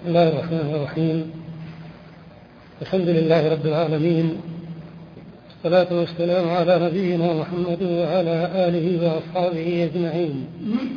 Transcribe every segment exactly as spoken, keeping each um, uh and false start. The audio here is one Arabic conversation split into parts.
بسم الله الرحمن الرحيم. الحمد لله رب العالمين، والصلاة والسلام على نبينا محمد وعلى آله وأصحابه أجمعين.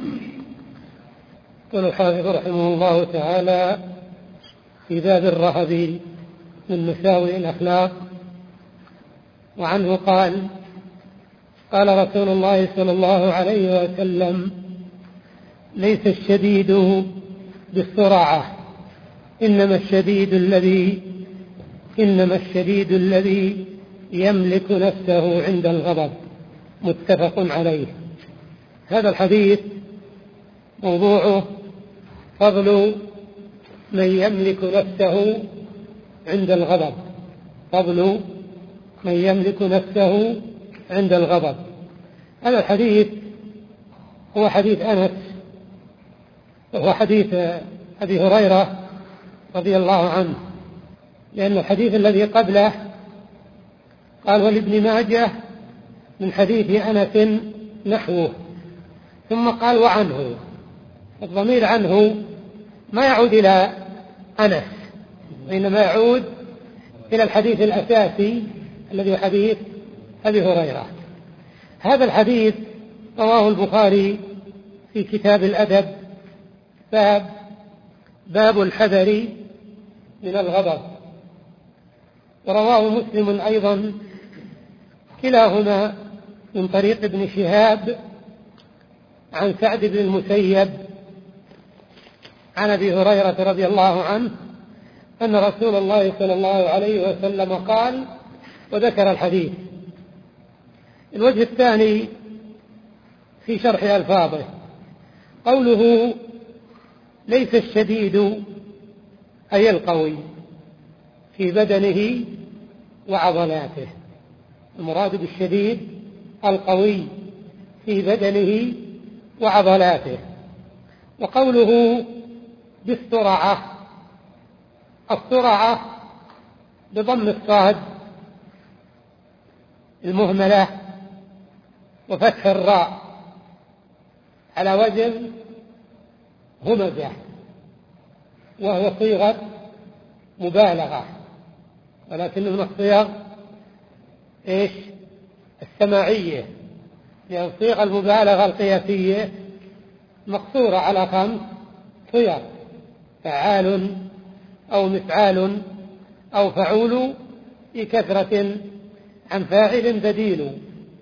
قال الحافظ رحمه الله تعالى في باب الرهب من مساوئ الأخلاق، وعنه قال: قال رسول الله صلى الله عليه وسلم: ليس الشديد بالسرعة، إنما الشديد الذي إنما الشديد الذي يملك نفسه عند الغضب. متفق عليه. هذا الحديث موضوعه فضل من يملك نفسه عند الغضب، فضل من يملك نفسه عند الغضب. هذا الحديث هو حديث أنس، وهو حديث أبي هريرة رضي الله عنه، لأن الحديث الذي قبله قال: ولابن ماجه من حديث أنس نحوه، ثم قال: وعنه. الضمير عنه ما يعود إلى أنس، وإنما يعود إلى الحديث الأساسي الذي هو حديث أبي هريرة. هذا الحديث رواه البخاري في كتاب الأدب، باب باب الحذر من الغضب، ورواه مسلم أيضا، كلاهما من طريق ابن شهاب عن سعد بن المسيب عن أبي هريرة رضي الله عنه أن رسول الله صلى الله عليه وسلم قال، وذكر الحديث. الوجه الثاني في شرح ألفاظه قوله: ليس الشديد أي القوي في بدنه وعضلاته. المراد بالشديد القوي في بدنه وعضلاته. وقوله بالسرعة، السرعة بضم الصاد المهملة وفتح الراء على وزن همزة، وهو صيغة مبالغة، ولكن من الصيغ إيش؟ السماعية، لأن صيغ المبالغة القياسية مقصورة على خمس صيغ: فعال أو مفعال أو فعول في كثرة عن فاعل بديل.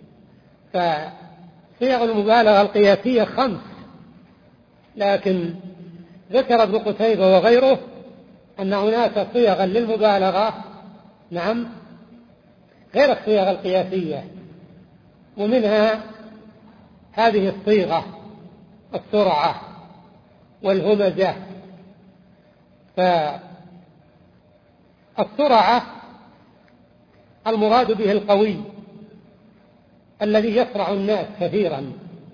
فصيغ المبالغة القياسية خمس، لكن ذكر ابن قتيبة وغيره أن هناك صيغا للمبالغة، نعم، غير الصيغ القياسية، ومنها هذه الصيغة: السرعة والهمزة. فالسرعة المراد به القوي الذي يسرع الناس كثيرا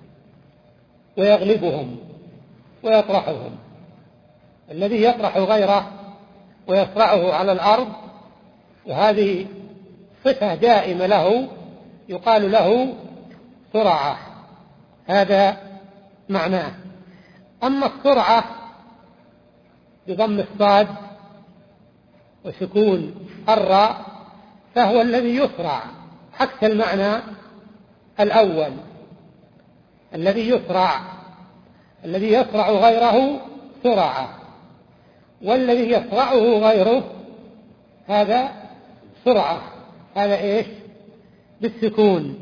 ويغلبهم ويطرحهم، الذي يطرح غيره ويسرعه على الأرض، وهذه صفة دائمة له، يقال له سرعة. هذا معناه. أما السرعة بضم الصاد وسكون الراء فهو الذي يسرع، عكس المعنى الأول. الذي يسرع الذي يسرع غيره سرعة، والذي يسرعه غيره هذا سرعة. هذا إيش؟ بالسكون.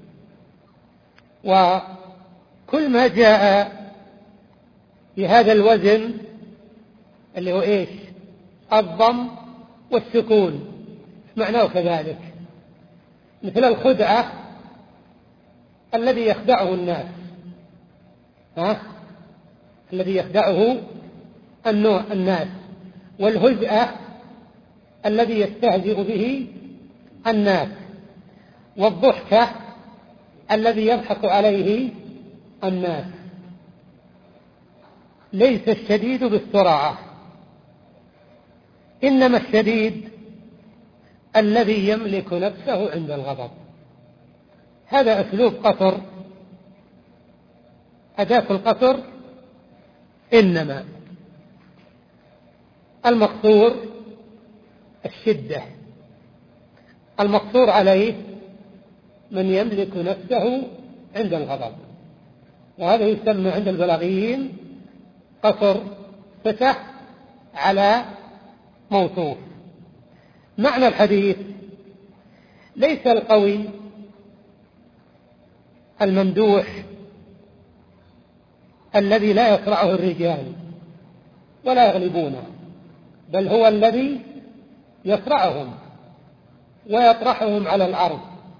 وكل ما جاء بهذا الوزن اللي هو إيش؟ الضم والسكون، معناه كذلك، مثل الخدعة الذي يخدعه الناس، ها؟ الذي يخدعه الناس، والهزء الذي يستهزئ به الناس، والضحكة الذي يضحك عليه الناس. ليس الشديد بالسرعة، إنما الشديد الذي يملك نفسه عند الغضب. هذا أسلوب قصر، أداة القصر إنما. المقصور الشدة. المقصور عليه من يملك نفسه عند الغضب، وهذا يسمى عند البلاغيين قصر صفة على موصوف. معنى الحديث: ليس القوي الممدوح الذي لا يصرعه الرجال ولا يغلبونه، بل هو الذي يصرعهم ويطرحهم على الأرض.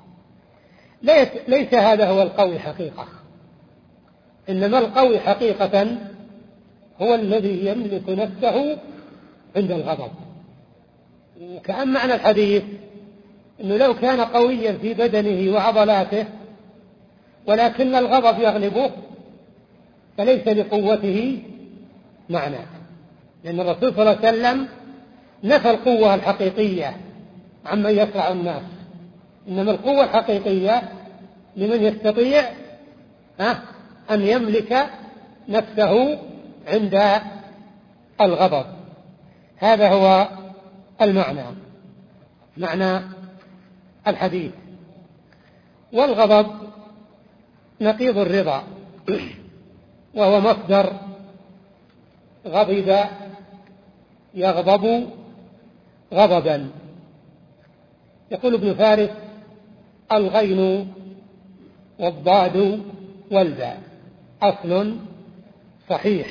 ليس هذا هو القوي حقيقة، إنما القوي حقيقة هو الذي يملك نفسه عند الغضب. كأن معنى الحديث أنه لو كان قويا في بدنه وعضلاته ولكن الغضب يغلبه فليس لقوته معنى، لأن الرسول صلى الله عليه وسلم نفى القوة الحقيقية عمن يصرع الناس، إنما القوة الحقيقية لمن يستطيع أن يملك نفسه عند الغضب. هذا هو المعنى، معنى الحديث. والغضب نقيض الرضا، وهو مصدر غضب يغضب غضبا. يقول ابن فارس: الغين والضاد والباء أصل صحيح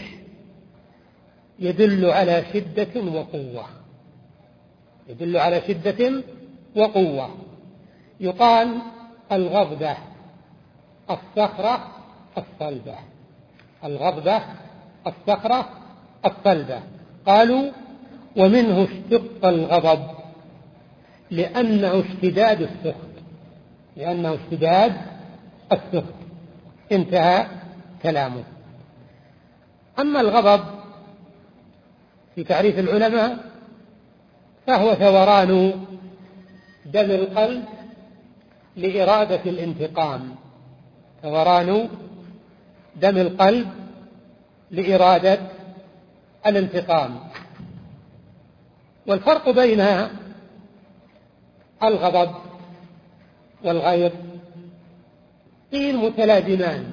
يدل على شدة وقوة، يدل على شدة وقوة. يقال الغضبة الصخرة الصلبة، الغضبة الصخرة الصلبة. قالوا: ومنه اشتق الغضب لأنه اشتداد السخط، لأنه اشتداد السخط. انتهى كلامه. أما الغضب في تعريف العلماء فهو ثوران دم القلب لإرادة الانتقام، ثوران دم القلب لإرادة الانتقام. والفرق بين الغضب والغيظ قيل متلازمان،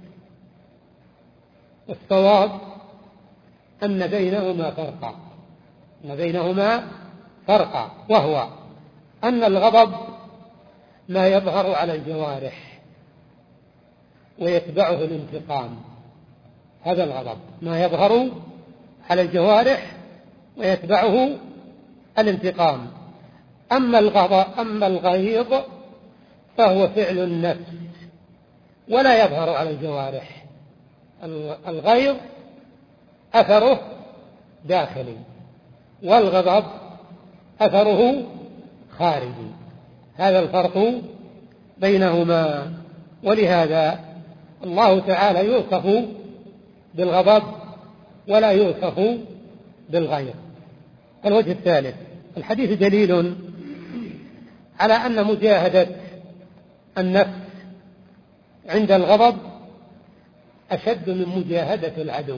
والصواب أن بينهما فرقا، أن بينهما فرقا وهو أن الغضب ما يظهر على الجوارح ويتبعه الانتقام، هذا الغضب ما يظهر على الجوارح ويتبعه الانتقام. أما الغضب أما الغيظ فهو فعل النفس ولا يظهر على الجوارح. الغيظ أثره داخلي، والغضب أثره خارجي. هذا الفرق بينهما. ولهذا الله تعالى يوصف بالغضب ولا يوصف بالغيظ. الوجه الثالث: الحديث دليل على أن مجاهدة النفس عند الغضب أشد من مجاهدة العدو،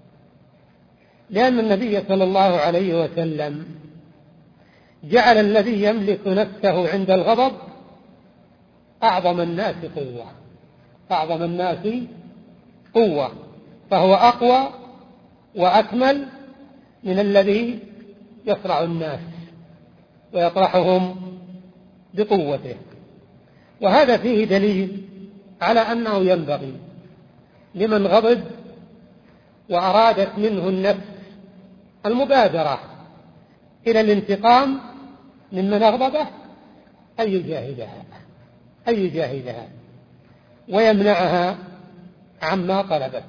لأن النبي صلى الله عليه وسلم جعل الذي يملك نفسه عند الغضب أعظم الناس قوة، أعظم الناس قوة، فهو أقوى وأكمل من الذي يصرع الناس ويطرحهم بقوته. وهذا فيه دليل على أنه ينبغي لمن غضب وأرادت منه النفس المبادرة إلى الانتقام ممن أغضبه أن يجاهدها أن يجاهدها ويمنعها عما طلبت،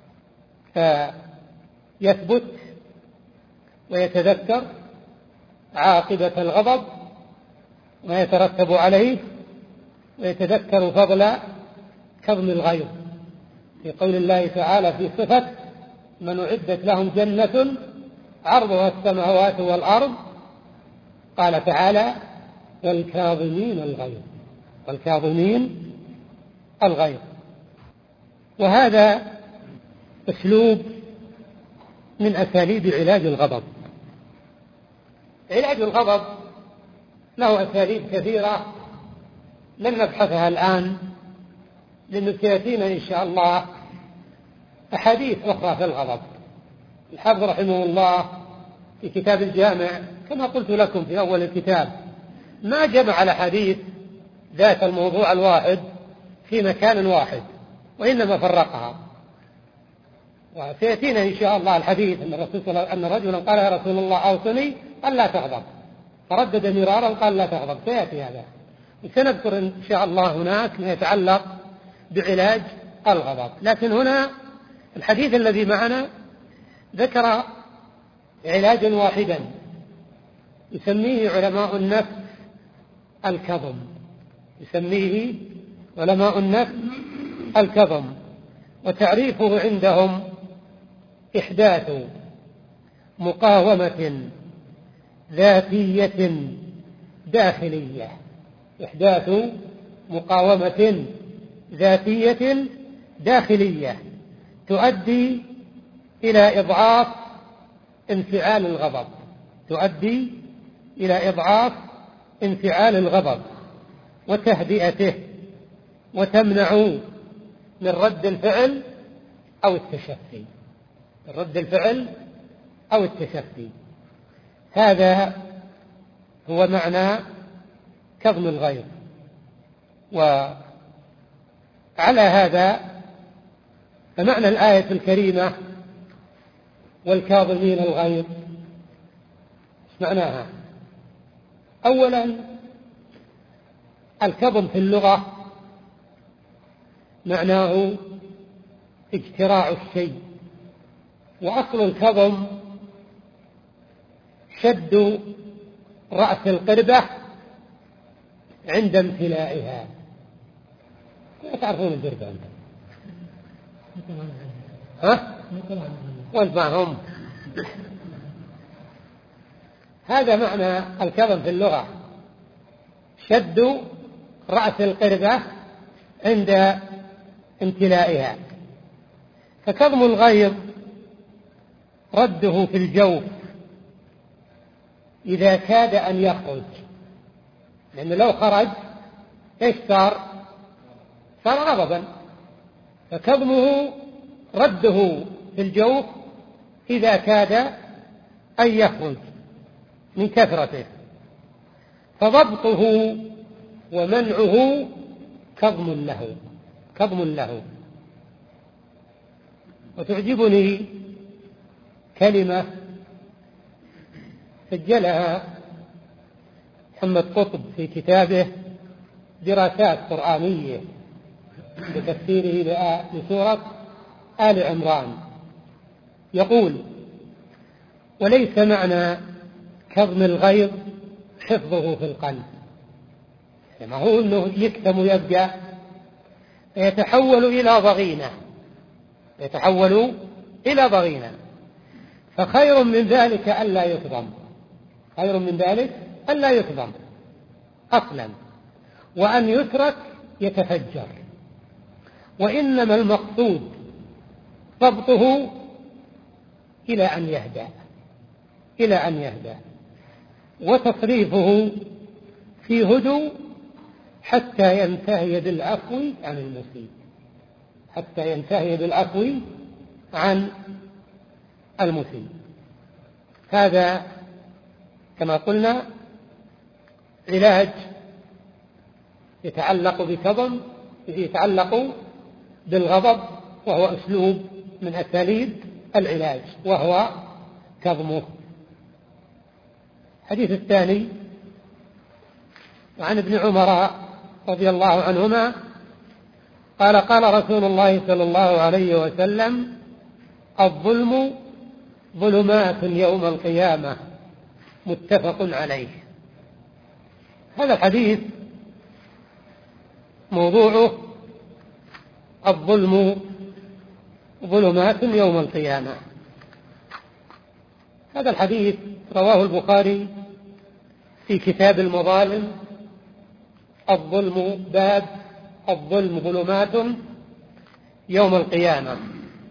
فيثبت ويتذكر عاقبة الغضب ما يترتب عليه، ويتذكر فضل كظم الغيظ في قول الله تعالى في صفة من أعدت لهم جنة عرضها السماوات والأرض، قال تعالى: والكاظمين الغيظ، والكاظمين الغيظ. وهذا أسلوب من أساليب علاج الغضب، علاج الغضب له أساليب كثيرة لن نبحثها الآن، لأنه سيأتينا إن شاء الله أحاديث أخرى في الغضب. الحافظ رحمه الله في كتاب الجامع كما قلت لكم في أول الكتاب ما جمع الأحاديث ذات الموضوع الواحد في مكان واحد، وإنما فرقها. وسيأتينا إن شاء الله الحديث أن الرسول صلى الله عليه وسلم أن رجلا قال يا رسول الله أوصني، قال لا تغضب، فردد مرارا قال لا تغضب. سيأتي هذا، وسنذكر إن شاء الله هناك ما يتعلق بعلاج الغضب. لكن هنا الحديث الذي معنا ذكر علاجا واحدا يسميه علماء النفس الكظم، يسميه علماء النفس الكظم، وتعريفه عندهم إحداث مقاومة ذاتية داخلية، إحداث مقاومة ذاتية داخلية تؤدي إلى إضعاف انفعال الغضب، تؤدي إلى إضعاف انفعال الغضب وتهدئته، وتمنع من رد الفعل أو التشفي، من رد الفعل أو التشفي. هذا هو معنى كظم الغيظ. وعلى هذا فمعنى الآية الكريمة والكاظمين الغيظ ايش معناها؟ أولا الكظم في اللغة معناه اجتراع الشيء، وأصل الكظم شد رأس القربة عند امتلائها. لا تعرفون القربة أنت؟ ها؟ وانت معهم؟ هذا معنى الكظم في اللغة، شد رأس القربة عند امتلائها. فكظم الغيظ رده في الجوف إذا كاد أن يخرج، لأنه لو خرج إيش صار؟ صار غضبا. فكظمه رده في الجوف إذا كاد أن يخرج من كثرته، فضبطه ومنعه كظم له، كظم له. وتعجبني كلمة سجلها محمد قطب في كتابه دراسات قرآنية بتفسيره لسورة آل عمران، يقول: وليس معنى كظم الغيظ حفظه في القلب، ما هو أنه يكتم ويبقى، يتحول إلى ضغينة، يتحول إلى ضغينة. فخير من ذلك ألا يكظم، خير من ذلك ألا يكظم أصلا، وأن يترك يتفجر. وإنما المقصود ضبطه إلى أن يهدأ، إلى أن يهدأ، وتصريفه في هدوء حتى ينتهي بالعفو عن المسيء، حتى ينتهي بالعفو عن المسيء. هذا كما قلنا علاج يتعلق بكظم، يتعلق بالغضب، وهو أسلوب من أساليب العلاج، وهو كظمه. الحديث الثاني وعن ابن عمر رضي الله عنهما قال: قال رسول الله صلى الله عليه وسلم: الظلم ظلمات يوم القيامة، متفق عليه. هذا الحديث موضوعه الظلم ظلمات يوم القيامة. هذا الحديث رواه البخاري في كتاب المظالم، الظلم، باب الظلم ظلمات يوم القيامة.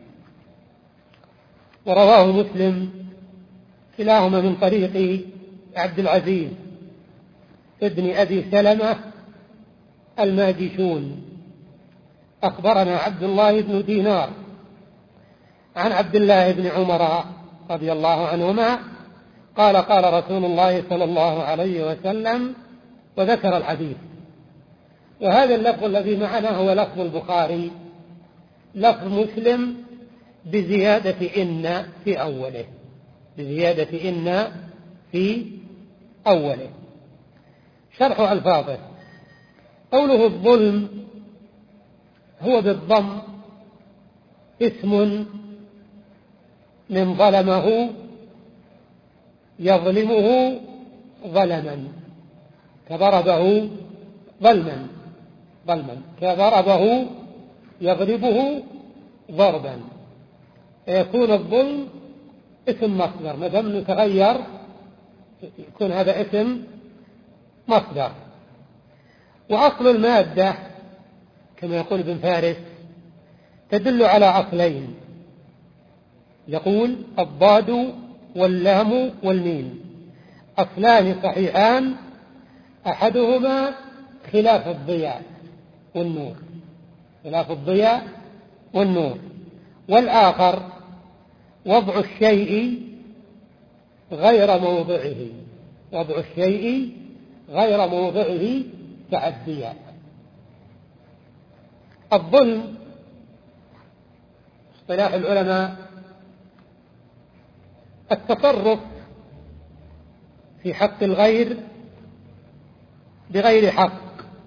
ورواه مسلم كلاهما من طريق عبد العزيز ابن أبي سلمة الماجشون أخبرنا عبد الله بن دينار عن عبد الله بن عمر رضي الله عنهما قال قال رسول الله صلى الله عليه وسلم، وذكر الحديث. وهذا اللفظ الذي معنا هو لفظ البخاري، لفظ مسلم بزيادة إن في أوله، بزيادة إن في أوله. شرح ألفاظه: قوله الظلم هو بالضم اسم من ظلمه يظلمه ظلما، كضربه ظلما ظلما كضربه يضربه ضربا، يكون الظلم اسم مصدر، ما دام يتغير يكون هذا اسم مصدر. وأصل المادة كما يقول ابن فارس تدل على أصلين، يقول الضاد واللام والميم أصلان صحيحان، أحدهما خلاف الضياء والنور، خلاف الضياء والنور، والآخر وضع الشيء غير موضعه، وضع الشيء غير موضعه تعديا. الظلم اصطلاح العلماء التصرف في حق الغير بغير حق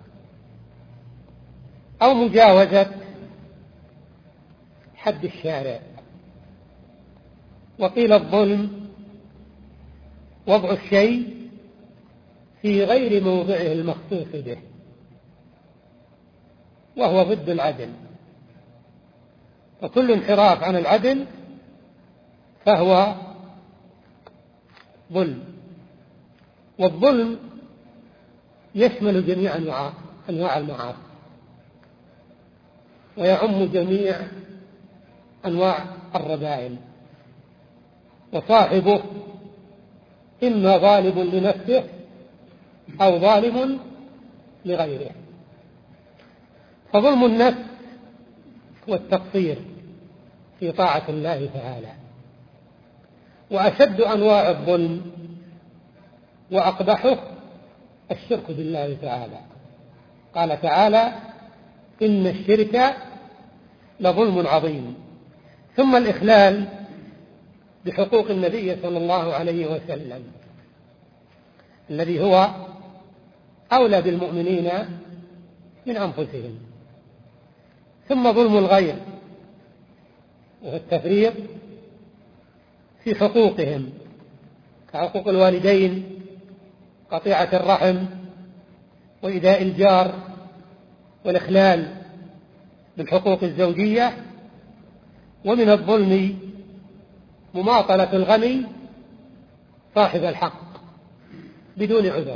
أو مجاوزة حد الشارع. وقيل الظلم وضع الشيء في غير موضعه المخصوص به، وهو ضد العدل، وكل انحراف عن العدل فهو ظلم. والظلم يشمل جميع أنواع أنواع المعاصي، ويعم جميع أنواع الرذائل، وصاحبه إما ظالم لنفسه أو ظالم لغيره. فظلم النفس هو التقصير في طاعة الله تعالى، وأشد أنواع الظلم وأقبحه الشرك بالله تعالى. قال تعالى: إن الشرك لظلم عظيم. ثم الإخلال بحقوق النبي صلى الله عليه وسلم الذي هو أولى بالمؤمنين من أنفسهم. ثم ظلم الغير وهو التفريط في حقوقهم كحقوق الوالدين، قطيعة الرحم، وإيذاء الجار، والإخلال بالحقوق الزوجية. ومن الظلم مماطلة الغني صاحب الحق بدون عذر.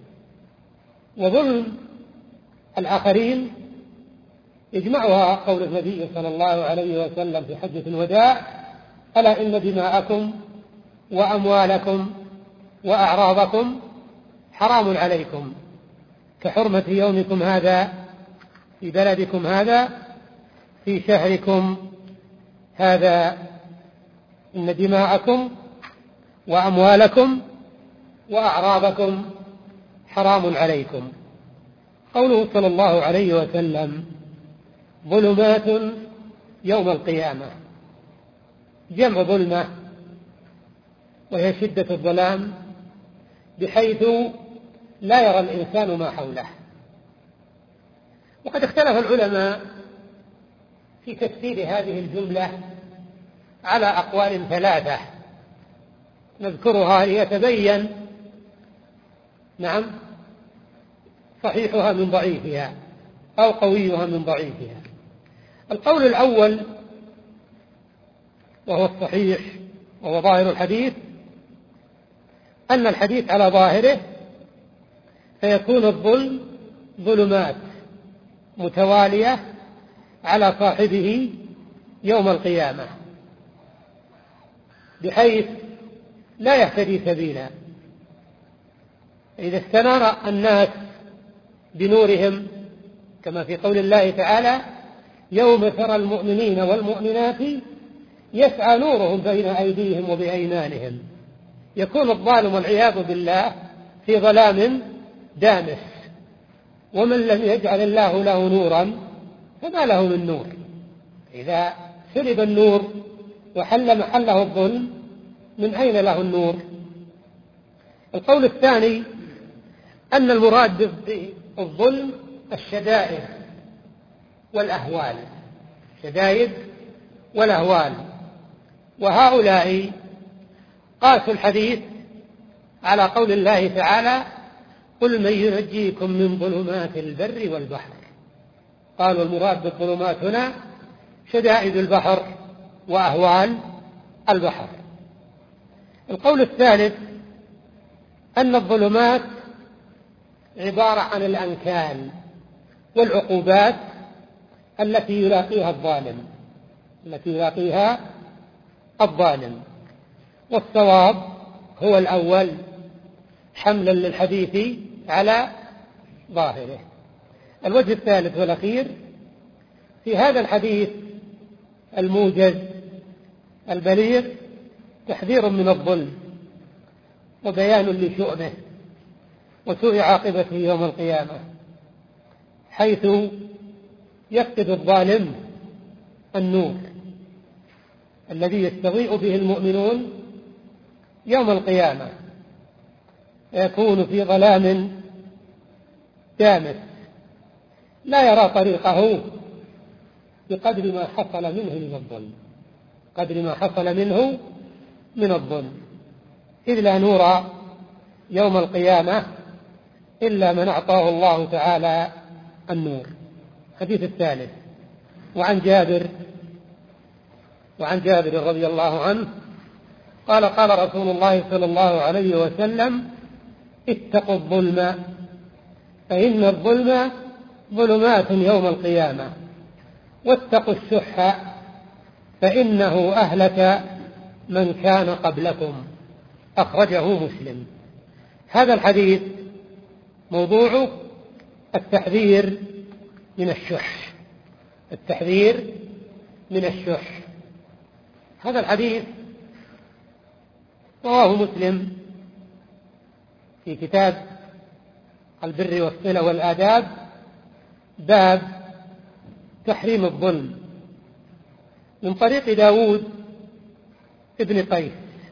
وظلم الآخرين يجمعها قول النبي صلى الله عليه وسلم في حجة الوداع: ألا إن دماءكم وأموالكم وأعراضكم حرام عليكم كحرمة يومكم هذا في بلدكم هذا في شهركم هذا، إن دماءكم وأموالكم وأعراضكم حرام عليكم. قوله صلى الله عليه وسلم: ظلمات يوم القيامة، جمع ظلمة، وهي شدة الظلام بحيث لا يرى الإنسان ما حوله. وقد اختلف العلماء في تفسير هذه الجملة على أقوال ثلاثة نذكرها ليتبين نعم صحيحها من ضعيفها أو قويها من ضعيفها. القول الأول وهو الصحيح وهو ظاهر الحديث أن الحديث على ظاهره فيكون الظلم ظلمات متوالية على صاحبه يوم القيامة بحيث لا يهتدي سبيلا إذا استنار الناس بنورهم كما في قول الله تعالى يوم ترى المؤمنين والمؤمنات يسعى نورهم بين أيديهم وبأيمانهم، يكون الظالم والعياذ بالله في ظلام دامس، ومن لم يجعل الله له نورا فما له من نور. إذا سلب النور وحل محله الظلم من أين له النور؟ القول الثاني أن المراد بالظلم الشدائد والأهوال، الشدائد والأهوال، وهؤلاء قاسوا الحديث على قول الله تعالى قل من ينجيكم من ظلمات البر والبحر. قالوا المراد بالظلمات هنا شدائد البحر وأهوال البحر. القول الثالث أن الظلمات عبارة عن الأنكال والعقوبات التي يلاقيها الظالم التي يلاقيها الظالم والصواب هو الأول حملا للحديث على ظاهره. الوجه الثالث والأخير في هذا الحديث الموجز البليغ تحذير من الظلم وبيان لشؤمه وسوء عاقبته يوم القيامة، حيث يفقد الظالم النور الذي يستضيء به المؤمنون يوم القيامة، يكون في ظلام دامس لا يرى طريقه بقدر ما حصل منه من الظلم قدر ما حصل منه من الظلم إذ لا نور يوم القيامة إلا من أعطاه الله تعالى النور. الحديث الثالث وعن جابر وعن جابر رضي الله عنه قال قال رسول الله صلى الله عليه وسلم اتقوا الظلم فإن الظلم ظلمات يوم القيامة واتقوا الشح فإنه أهلك من كان قبلكم. أخرجه مسلم. هذا الحديث موضوع التحذير من الشح التحذير من الشح. هذا الحديث رواه مسلم في كتاب البر والصلة والآداب باب تحريم الظلم من طريق داود ابن قيس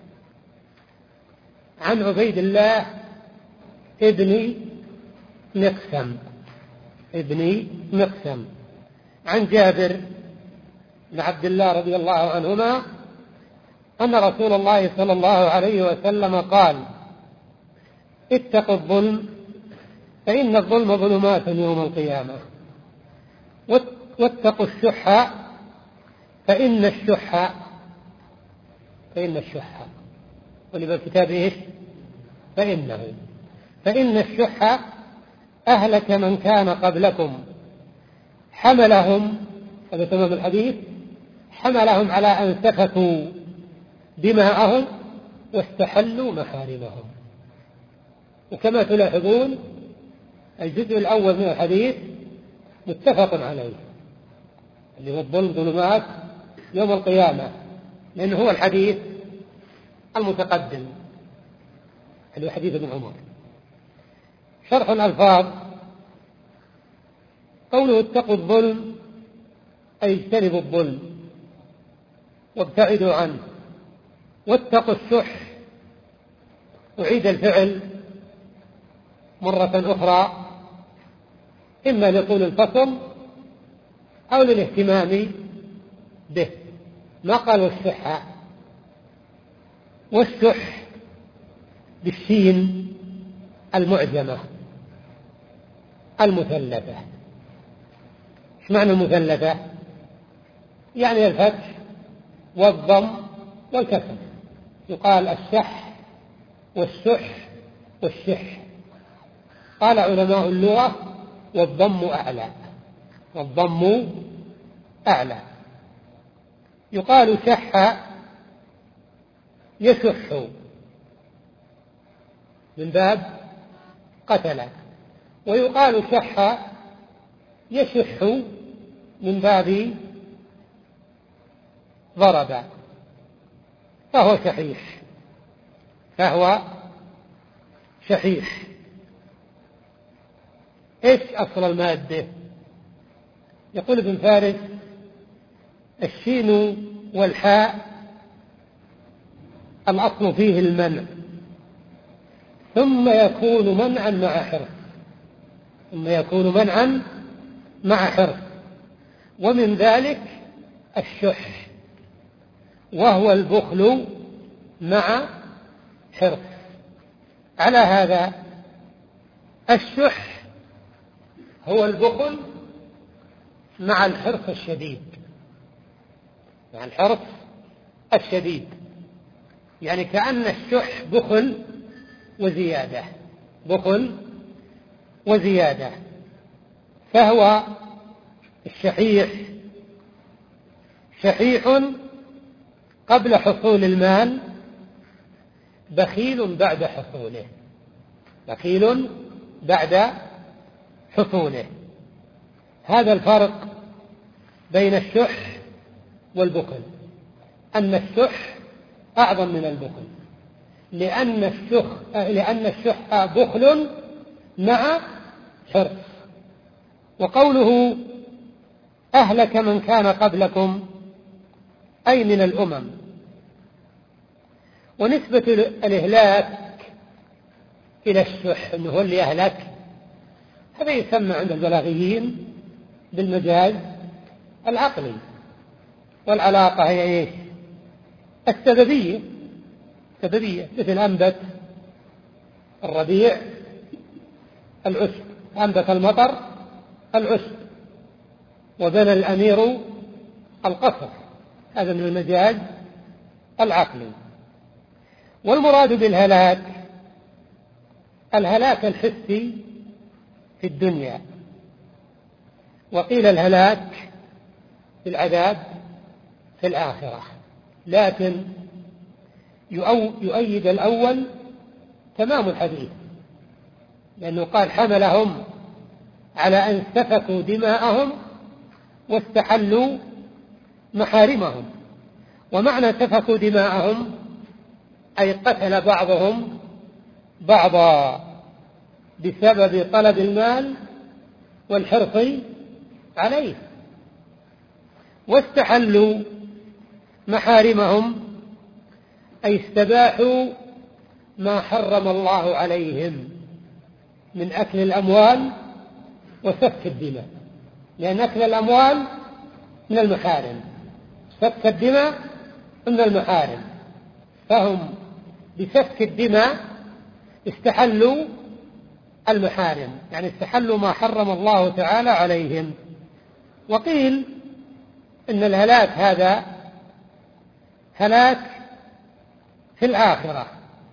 عن عبيد الله ابن مقسم ابن مقسم عن جابر بن عبد الله رضي الله عنهما أن رسول الله صلى الله عليه وسلم قال اتقوا الظلم فإن الظلم ظلمات يوم القيامة واتقوا الشح فإن الشح فإن الشح ولبا الكتاب إيش فإنه فإن الشح أهلك من كان قبلكم حملهم هذا تمام الحديث حملهم على أن سفكوا دماءهم واستحلوا محارمهم. وكما تلاحظون الجزء الأول من الحديث متفق عليه اللي هو الظلم ظلمات يوم القيامة لأنه هو الحديث المتقدم اللي هو حديث ابن عمر. شرح الألفاظ قوله اتقوا الظلم أي اجتنبوا الظلم وابتعدوا عنه، واتقوا الشح أعيد الفعل مرة أخرى إما لطول الفصل أو للاهتمام به، ما قالوا الشح. والشح بالسين المعجمة المثلثة. ايش معنى المثلثة؟ يعني الفتح والضم والكسر. يقال الشح والسح والشح. قال علماء اللغة والضم أعلى والضم أعلى. يقال شح يشح من باب قتل. ويقال شح يشح من باب ضرب، فهو شحيح فهو شحيح. إيش أصل المادة؟ يقول ابن فارس: الشين والحاء الأصل فيه المنع، ثم يكون منعا مع حرص ثم يكون منعا مع حرص ومن ذلك الشح، وهو البخل مع حرص. على هذا الشح هو البخل مع الحرص الشديد مع الحرص الشديد يعني كأن الشح بخل وزيادة بخل وزيادة فهو الشحيح شحيح قبل حصول المال، بخيل بعد حصوله بخيل بعد حصوله. هذا الفرق بين الشح والبخل، أن الشح أعظم من البخل، لأن الشح لأن الشح بخل مع حرص. وقوله أهلك من كان قبلكم أي من الأمم، ونسبة الإهلاك إلى الشح أنه هو اللي أهلك، هذا يسمى عند البلاغيين بالمجاز العقلي، والعلاقة هي إيش؟ السببية سببية مثل أنبت الربيع العشب، أنبت المطر العشب، وبنى الأمير القصر، هذا من المجاز العقلي. والمراد بالهلاك الهلاك الحسي في الدنيا، وقيل الهلاك في العذاب في الآخرة، لكن يؤيد الأول تمام الحديث، لأنه قال حملهم على أن سفكوا دماءهم واستحلوا محارمهم. ومعنى سفكوا دماءهم أي قتل بعضهم بعضا بسبب طلب المال والحرص عليه، واستحلوا محارمهم أي استباحوا ما حرم الله عليهم من أكل الأموال وسفك الدماء، لأن أكل الأموال من المحارم، سفك الدماء من المحارم، فهم بسفك الدماء استحلوا المحارم، يعني استحلوا ما حرم الله تعالى عليهم. وقيل إن الهلاك هذا هلاك في الآخرة،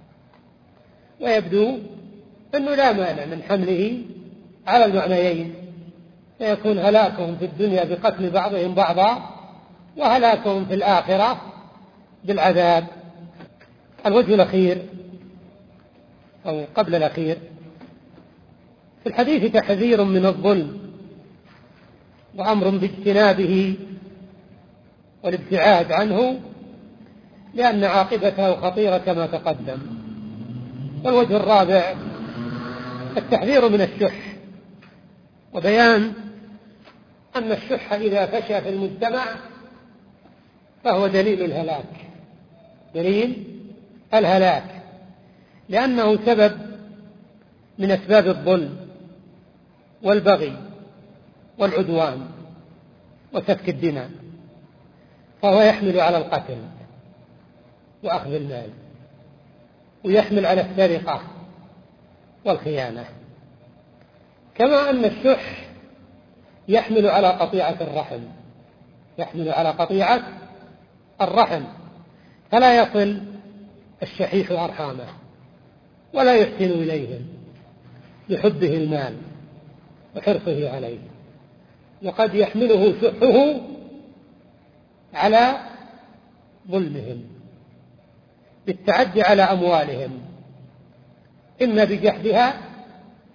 ويبدو أنه لا مانع من حمله على المعنيين، فيكون هلاكهم في الدنيا بقتل بعضهم بعضا، وهلاكهم في الآخرة بالعذاب. الوجه الأخير أو قبل الأخير في الحديث تحذير من الظلم وأمر باجتنابه والابتعاد عنه، لأن عاقبته خطيرة كما تقدم. والوجه الرابع التحذير من الشح، وبيان أن الشح إذا فشى في المجتمع فهو دليل الهلاك دليل الهلاك لأنه سبب من أسباب الظلم والبغي والعدوان وسفك الدماء، فهو يحمل على القتل وأخذ المال، ويحمل على السرقة والخيانة، كما أن الشح يحمل على قطيعة الرحم يحمل على قطيعة الرحم فلا يصل الشحيح أرحامه ولا يحسن إليهم لحبه المال وحرصه عليه، وقد يحمله شحه على ظلمهم بالتعدي على أموالهم، إما بجحدها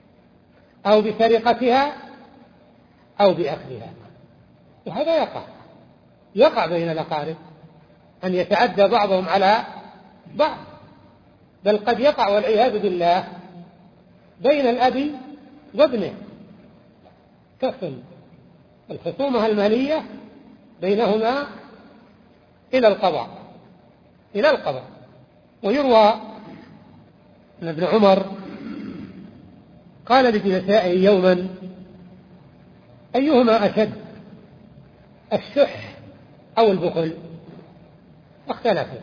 أو بسرقتها أو بأخذها. وهذا يقع يقع بين الأقارب أن يتعدى بعضهم على بعض، بل قد يقع والعياذ بالله بين الأب وابنه، تصل الخصومة المالية بينهما إلى القضاء إلى القضاء. ويروى أن ابن عمر قال لجلسائه يوما: أيهما أشد، الشح أو البخل؟ اختلفوا،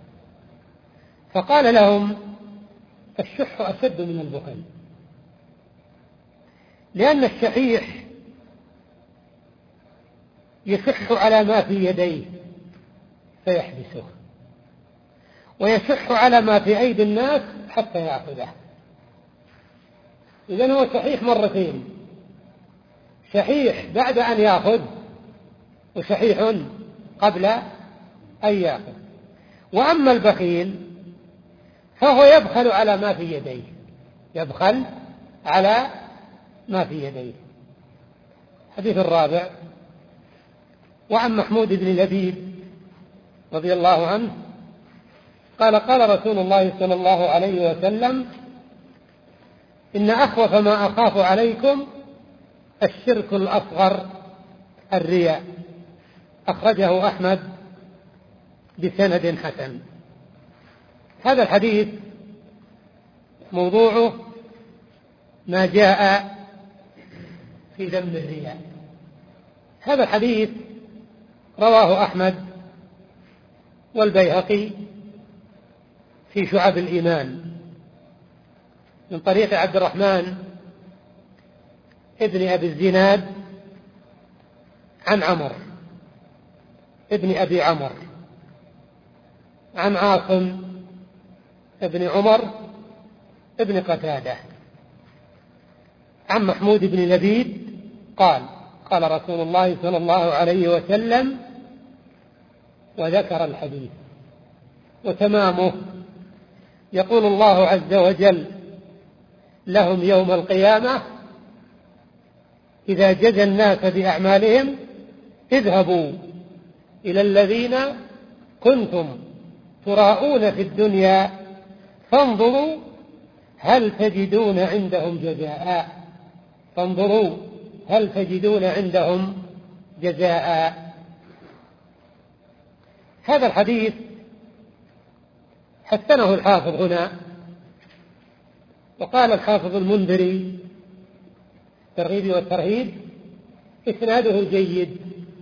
فقال لهم: الشح أشد من البخل، لأن الشحيح يشح على ما في يديه فيحبسه، ويشح على ما في أيدي الناس حتى يأخذه. إذن هو شحيح مرتين، شحيح بعد أن يأخذ وشحيح قبل أن يأخذ. وأما البخيل فهو يبخل على ما في يديه، يبخل على ما في يديه. الحديث الرابع: وعن محمود بن لبيد رضي الله عنه قال: قال رسول الله صلى الله عليه وسلم: إن أخوف ما أخاف عليكم الشرك الأصغر الرياء. أخرجه أحمد بسند حسن. هذا الحديث موضوعه ما جاء في ذم الرياء. هذا الحديث رواه أحمد والبيهقي في شعب الإيمان من طريق عبد الرحمن ابن أبي الزناد عن عمر ابن أبي عمر عن عاصم ابن عمر ابن قتادة عن محمود بن لبيد قال: قال رسول الله صلى الله عليه وسلم، وذكر الحديث وتمامه: يقول الله عز وجل لهم يوم القيامة إذا جزى الناس بأعمالهم: اذهبوا إلى الذين كنتم تراءون في الدنيا فانظروا هل تجدون عندهم جزاء فانظروا هل تجدون عندهم جزاء. هذا الحديث حسنه الحافظ هنا، وقال الحافظ المنذري الترغيب والترهيب: إسناده جيد.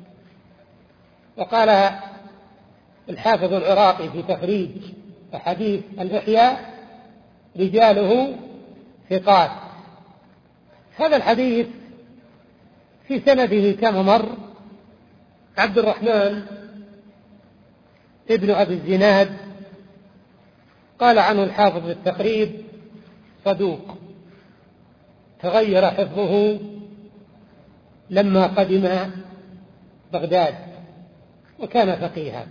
وقال الحافظ العراقي في تخريج أحاديث الإحياء: رجاله ثقات. هذا الحديث في سنده كما مر عبد الرحمن ابن أبي الزناد، قال عنه الحافظ في التقريب: صدوق تغير حفظه لما قدم بغداد وكان فقيها.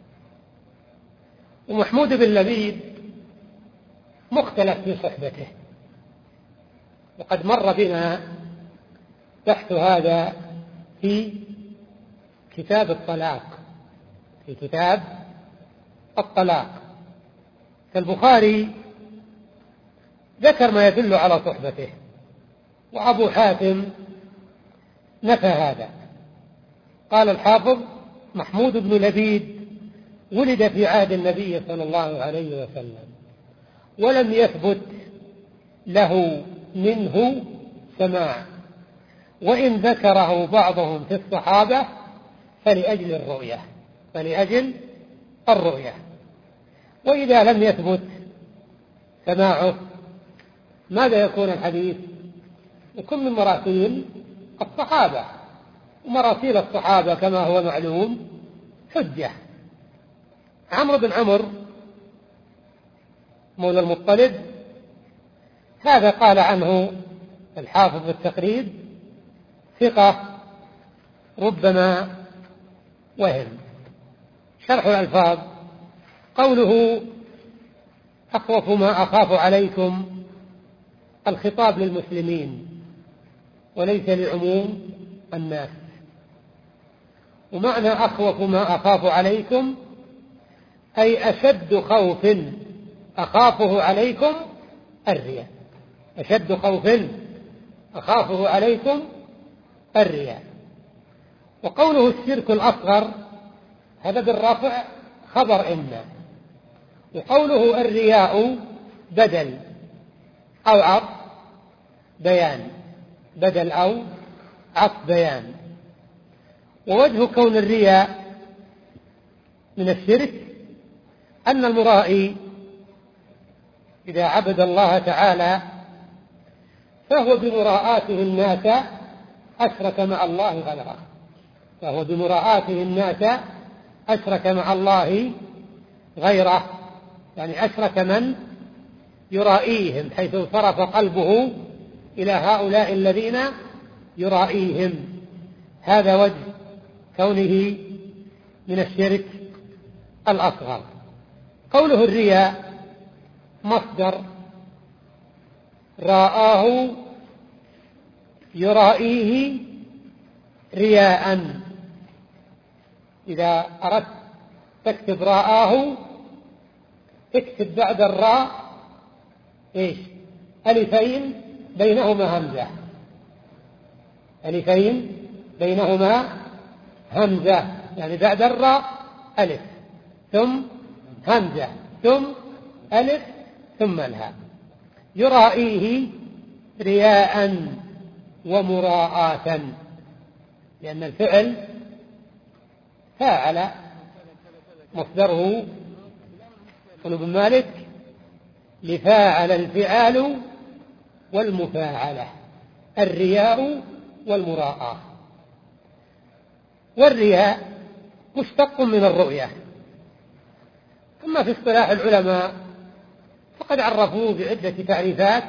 ومحمود بن لبيد مختلف في صحبته، وقد مر بنا بحث هذا في كتاب الطلاق في كتاب الطلاق فالبخاري ذكر ما يدل على صحبته، وأبو حاتم نفى هذا. قال الحافظ: محمود بن لبيد ولد في عهد النبي صلى الله عليه وسلم، ولم يثبت له منه سماع، وإن ذكره بعضهم في الصحابة فلأجل الرؤية فلأجل الرؤية. وإذا لم يثبت سماعه ماذا يكون الحديث؟ يكون من مراسيل الصحابة، ومراسيل الصحابة كما هو معلوم حجة. عمرو بن عمرو مولى المطلب هذا قال عنه الحافظ في التقريب: ثقة ربما وهم. شرح الألفاظ: قوله أخوف ما أخاف عليكم الخطاب للمسلمين وليس لعموم الناس. ومعنى أخوف ما أخاف عليكم أي أشد خوف أخافه عليكم الرياء، أشد خوف أخافه عليكم الرياء. وقوله الشرك الأصغر هذا بالرفع خبر إن، وقوله الرياء بدل أو عطف بيان، بدل أو عطف بيان. ووجه كون الرياء من الشرك أن المرائي إذا عبد الله تعالى فهو بمراءاته الناس أشرك مع الله غيره، فهو بمراءاته الناس أشرك مع الله غيره، يعني أشرك من يرائيهم، حيث صرف قلبه إلى هؤلاء الذين يرائيهم. هذا وجه كونه من الشرك الأصغر. قوله الرياء مصدر رآه يرائيه رياء، إذا أردت تكتب رآه اكتب بعد الراء إيش؟ ألفين بينهما همزة، ألفين بينهما همزة، يعني بعد الراء ألف ثم همزة ثم ألف ثم الهاء. يرائيه رياء ومراءة، لأن الفعل فاعل مصدره قال ابن مالك لفاعل الفعال والمفاعلة، الرياء والمراءة. والرياء مشتق من الرؤية، أما في اصطلاح العلماء فقد عرفوه بعدة تعريفات،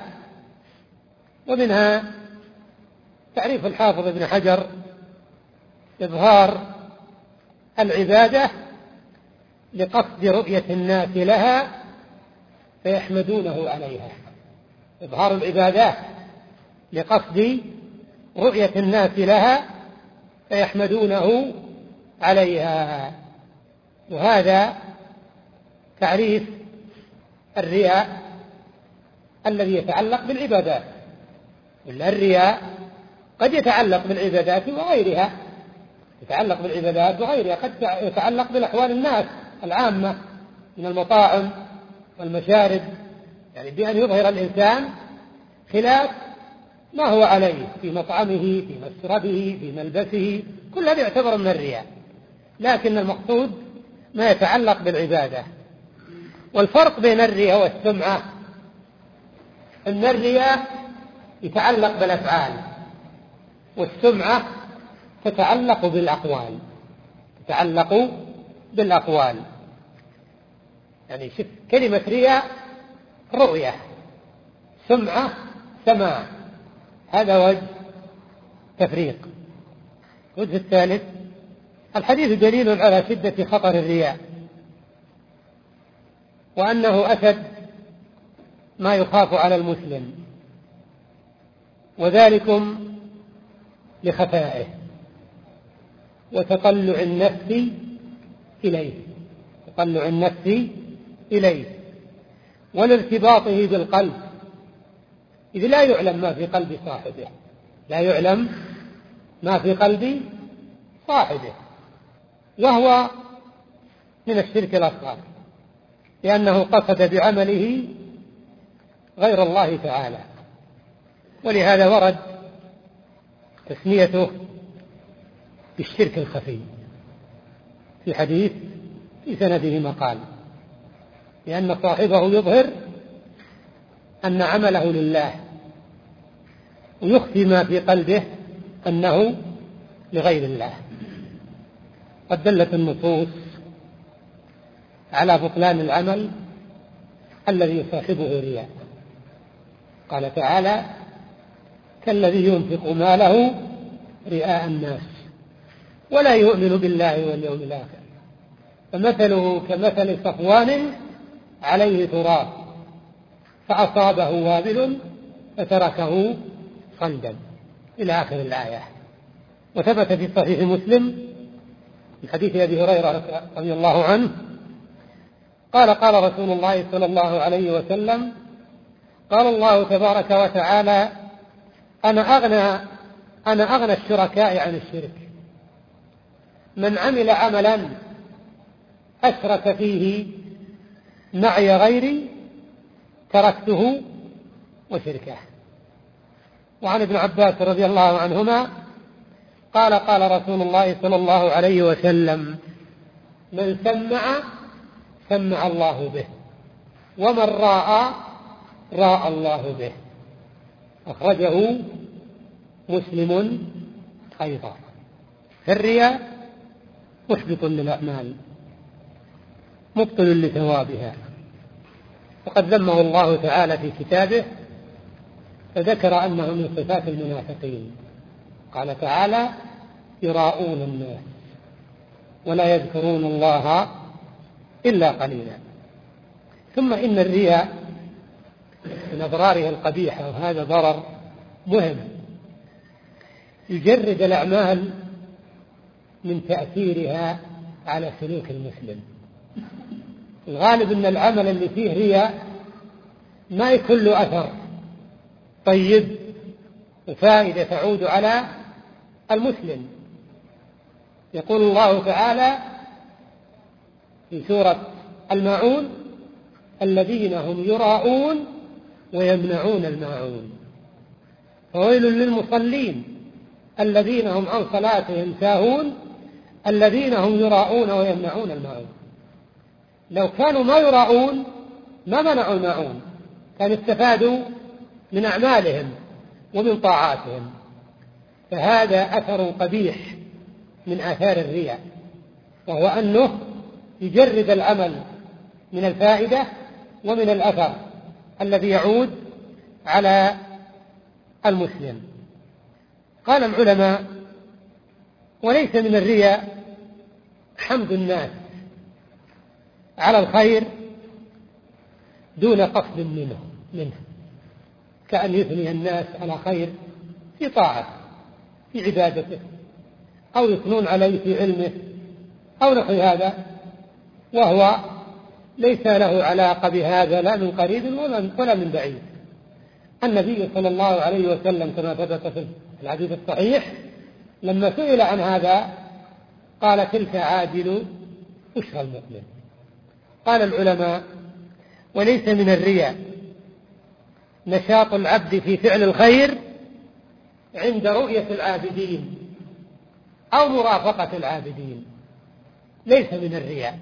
ومنها تعريف الحافظ ابن حجر: إظهار العبادة لقصد رؤية الناس لها فيحمدونه عليها، إظهار العبادة لقصد رؤية الناس لها فيحمدونه عليها. وهذا تعريف الرياء الذي يتعلق بالعبادات، إلا الرياء قد يتعلق بالعبادات وغيرها، يتعلق بالعبادات وغيرها، قد يتعلق بالأحوال الناس العامة من المطاعم والمشارب، يعني بأن يظهر الإنسان خلاف ما هو عليه في مطعمه في مشربه في ملبسه، كل هذا يعتبر من الرياء، لكن المقصود ما يتعلق بالعبادة. والفرق بين الرياء والسمعة أن الرياء يتعلق بالأفعال، والسمعة تتعلق بالأقوال، تتعلق بالأقوال. يعني شوف كلمة رياء رؤية، سمعة سماع، هذا وجه تفريق. الوجه الثالث: الحديث دليل على شدة خطر الرياء، وأنه أشد ما يخاف على المسلم، وذلكم لخفائه وتطلع النفس إليه، تطلع النفس إليه والارتباطه بالقلب، إذ لا يعلم ما في قلب صاحبه، لا يعلم ما في قلب صاحبه، وهو من الشرك الأصغر، لأنه قصد بعمله غير الله تعالى. ولهذا ورد تسميته بالشرك الخفي في حديث في سنده مقال، لأن صاحبه يظهر أن عمله لله ويخفي ما في قلبه أنه لغير الله. قد دلت النصوص على بطلان العمل الذي يصاحبه رياء. قال تعالى: كالذي ينفق ماله رئاء الناس ولا يؤمن بالله واليوم الآخر فمثله كمثل صفوان عليه تراب فأصابه وابل فتركه صلدا. إلى آخر الآية. وثبت في صحيح مسلم من حديث أبي هريرة رضي الله عنه قال قال رسول الله صلى الله عليه وسلم قال الله تبارك وتعالى أنا أغنى أنا أغنى الشركاء عن الشرك، من عمل عملا أشرك فيه معي غيري تركته وشركه. وعن ابن عباس رضي الله عنهما قال قال رسول الله صلى الله عليه وسلم من سمع سمع الله به، ومن راى راى الله به. أخرجه مسلم أيضا. فالرياء محبط للأعمال مبطل لثوابها، وقد ذمه الله تعالى في كتابه فذكر أنه من صفات المنافقين. قال تعالى يراءون الناس ولا يذكرون الله إلا قليلا. ثم إن الرياء من أضراره القبيحة، وهذا ضرر مهم، يجرد الأعمال من تأثيرها على سلوك المسلم. الغالب أن العمل اللي فيه رياء ما يكون له أثر طيب وفائدة تعود على المسلم. يقول الله تعالى في سورة الماعون الذين هم يراءون ويمنعون الماعون، فويل للمصلين الذين هم عن صلاتهم ساهون الذين هم يراءون ويمنعون الماعون. لو كانوا ما يراءون ما منعوا الماعون، كان استفادوا من أعمالهم ومن طاعاتهم. فهذا أثر قبيح من آثار الرياء، وهو أنه يجرد العمل من الفائدة ومن الأثر الذي يعود على المسلم. قال العلماء وليس من الرياء حمد الناس على الخير دون قصد منه منه كأن يثني الناس على خير في طاعة في عبادته، أو يثنون عليه في علمه أو نحو هذا، وهو ليس له علاقة بهذا لا من قريب ولا من بعيد. النبي صلى الله عليه وسلم كما ثبت في الحديث الصحيح لما سئل عن هذا قال تلك عاجل بشرى المؤمن. قال العلماء وليس من الرياء نشاط العبد في فعل الخير عند رؤية العابدين أو مرافقة العابدين، ليس من الرياء.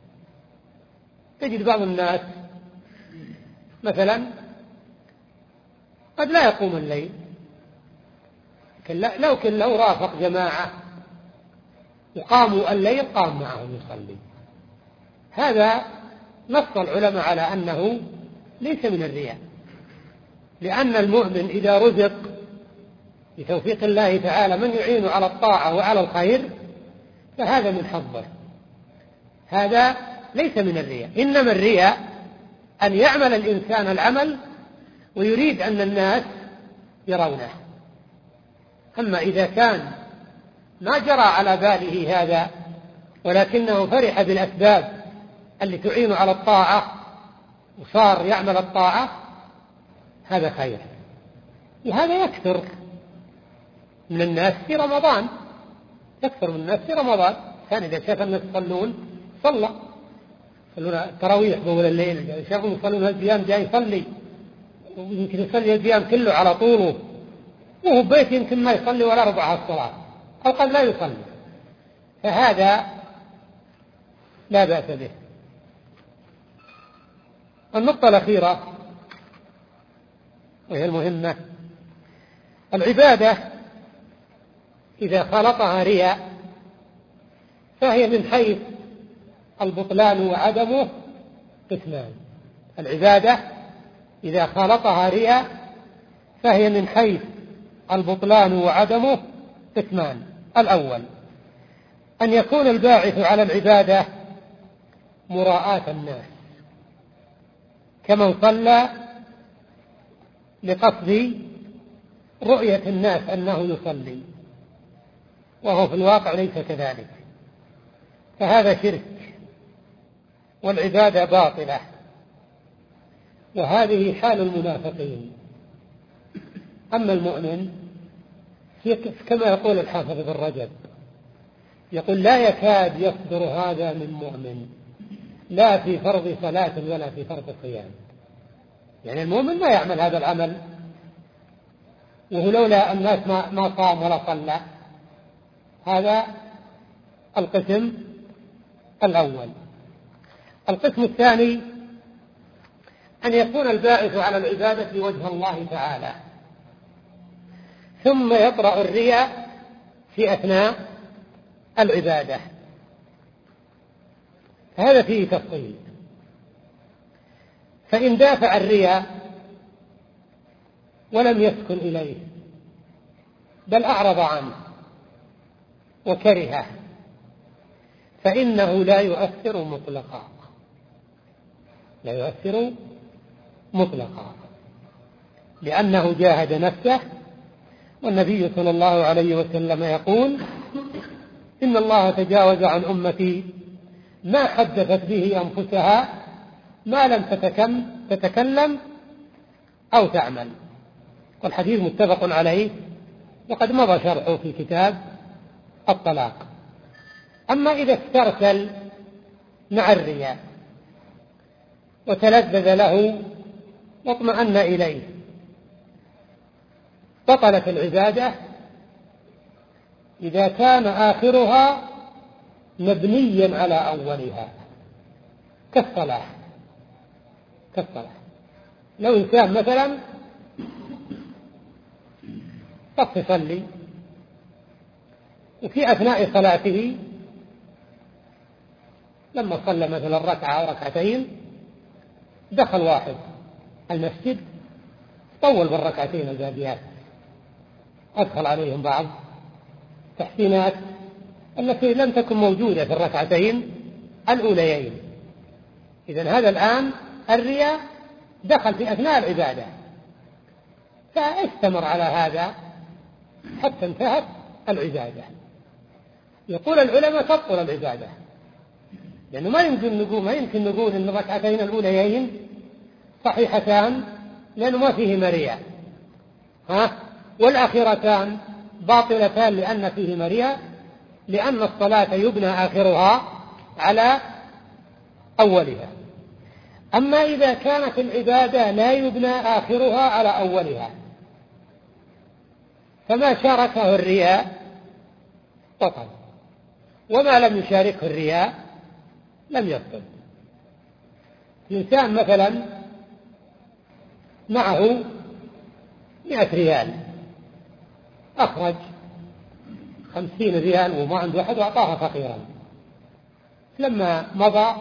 تجد بعض الناس مثلا قد لا يقوم الليل، لو كان لو رافق جماعة وقاموا الليل قام معهم يصلي. هذا نص العلماء على أنه ليس من الرياء، لأن المؤمن إذا رزق بتوفيق الله تعالى من يعين على الطاعة وعلى الخير فهذا من حظه، هذا ليس من الرياء. إنما الرياء أن يعمل الإنسان العمل ويريد أن الناس يرونه. أما إذا كان ما جرى على باله هذا ولكنه فرح بالأسباب اللي تعين على الطاعة وصار يعمل الطاعة هذا خير. وهذا يكثر من الناس في رمضان، يكثر من الناس في رمضان. كان إذا شاف الناس يصلون صلى يصلون التراويح بول الليل، شافهم يصلون القيام جاي يصلي، ويمكن يصلي القيام كله على طوله، وهو بيت يمكن ما يصلي ولا ربع الصلاة أو قد لا يصلي، فهذا لا بأس به. النقطة الأخيرة وهي المهمة، العبادة إذا خلطها رياء فهي من حيث البطلان وعدمه قسمان. العبادة إذا خلطها رياء فهي من حيث البطلان وعدمه قسمان. الأول أن يكون الباعث على العبادة مراءاة الناس، كمن صلى لقصد رؤية الناس أنه يصلي وهو في الواقع ليس كذلك، فهذا شرك والعبادة باطلة، وهذه حال المنافقين. أما المؤمن كما يقول الحافظ ابن رجب، يقول لا يكاد يصدر هذا من مؤمن لا في فرض صلاة ولا في فرض صيام. يعني المؤمن ما يعمل هذا العمل، وهو لولا الناس ما صام ولا صلى. هذا القسم الأول. القسم الثاني أن يكون الباعث على العبادة وجه الله تعالى، ثم يطرأ الرياء في أثناء العبادة، هذا فيه تفصيل. فإن دافع الرياء ولم يسكن إليه بل أعرض عنه وكرهه فإنه لا يؤثر مطلقا، لا يؤثر مطلقا، لأنه جاهد نفسه. والنبي صلى الله عليه وسلم يقول: إن الله تجاوز عن أمتي ما حدثت به أنفسها ما لم تتكلم أو تعمل. والحديث متفق عليه وقد مضى شرحه في كتاب الطلاق. أما إذا استرسل مع الرياء وتلذذ له واطمأن إليه بطلت العبادة إذا كان آخرها مبنيا على أولها، كالصلاة. كالصلاة لو إنسان مثلا قف يصلي وفي أثناء صلاته لما صلى مثلا ركعة أو ركعتين دخل واحد المسجد طول بالركعتين الباقيات، أدخل عليهم بعض تحسينات التي لم تكن موجودة في الركعتين الأوليين. إذن هذا الآن الرياء دخل في أثناء العبادة، فاستمر على هذا حتى انتهت العبادة. يقول العلماء تبطل العبادة، لأنه ما يمكن نقول ما يمكن نقول إن الركعتين الأوليين صحيحتان لأنه ما فيهما رياء، ها والأخيرتان باطلتان لأن فيهما رياء، لأن الصلاة يبنى آخرها على أولها. أما إذا كانت العبادة لا يبنى آخرها على أولها فما شاركه الرياء بطل، وما لم يشاركه الرياء لم يبطل. الإنسان مثلا معه مئة ريال، أخرج خمسين ريال وما عنده أحد وأعطاها فقيرا، لما مضى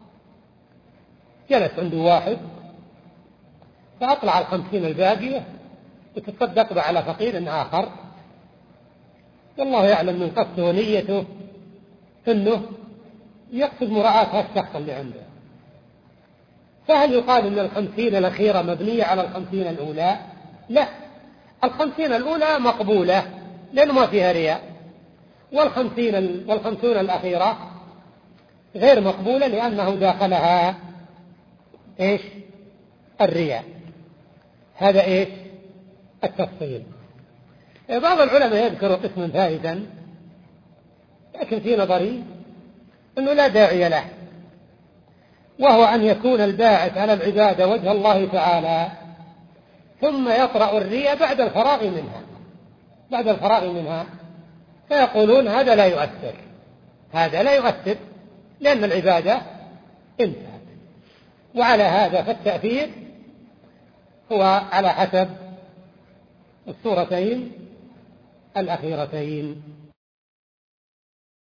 جلس عنده واحد فأطلع الخمسين الباقية وتصدق بها على فقير آخر، والله يعلم من قصده ونيته أنه يقصد مراعاة الشخص اللي عنده. فهل يقال أن الخمسين الأخيرة مبنية على الخمسين الأولى؟ لا، الخمسين الأولى مقبولة لأنه ما فيها رياء، والخمسين والخمسون الأخيرة غير مقبولة لأنه داخلها إيش؟ الرياء. هذا إيش؟ التفصيل. بعض العلماء يذكر قسما ثالثا لكن في نظري أنه لا داعي له، وهو أن يكون الباعث على العبادة وجه الله تعالى ثم يطرأ الرياء بعد الفراغ منها بعد الفراغ منها فيقولون هذا لا يؤثر هذا لا يؤثر لأن العبادة انتهت. وعلى هذا فالتأثير هو على حسب الصورتين الأخيرتين.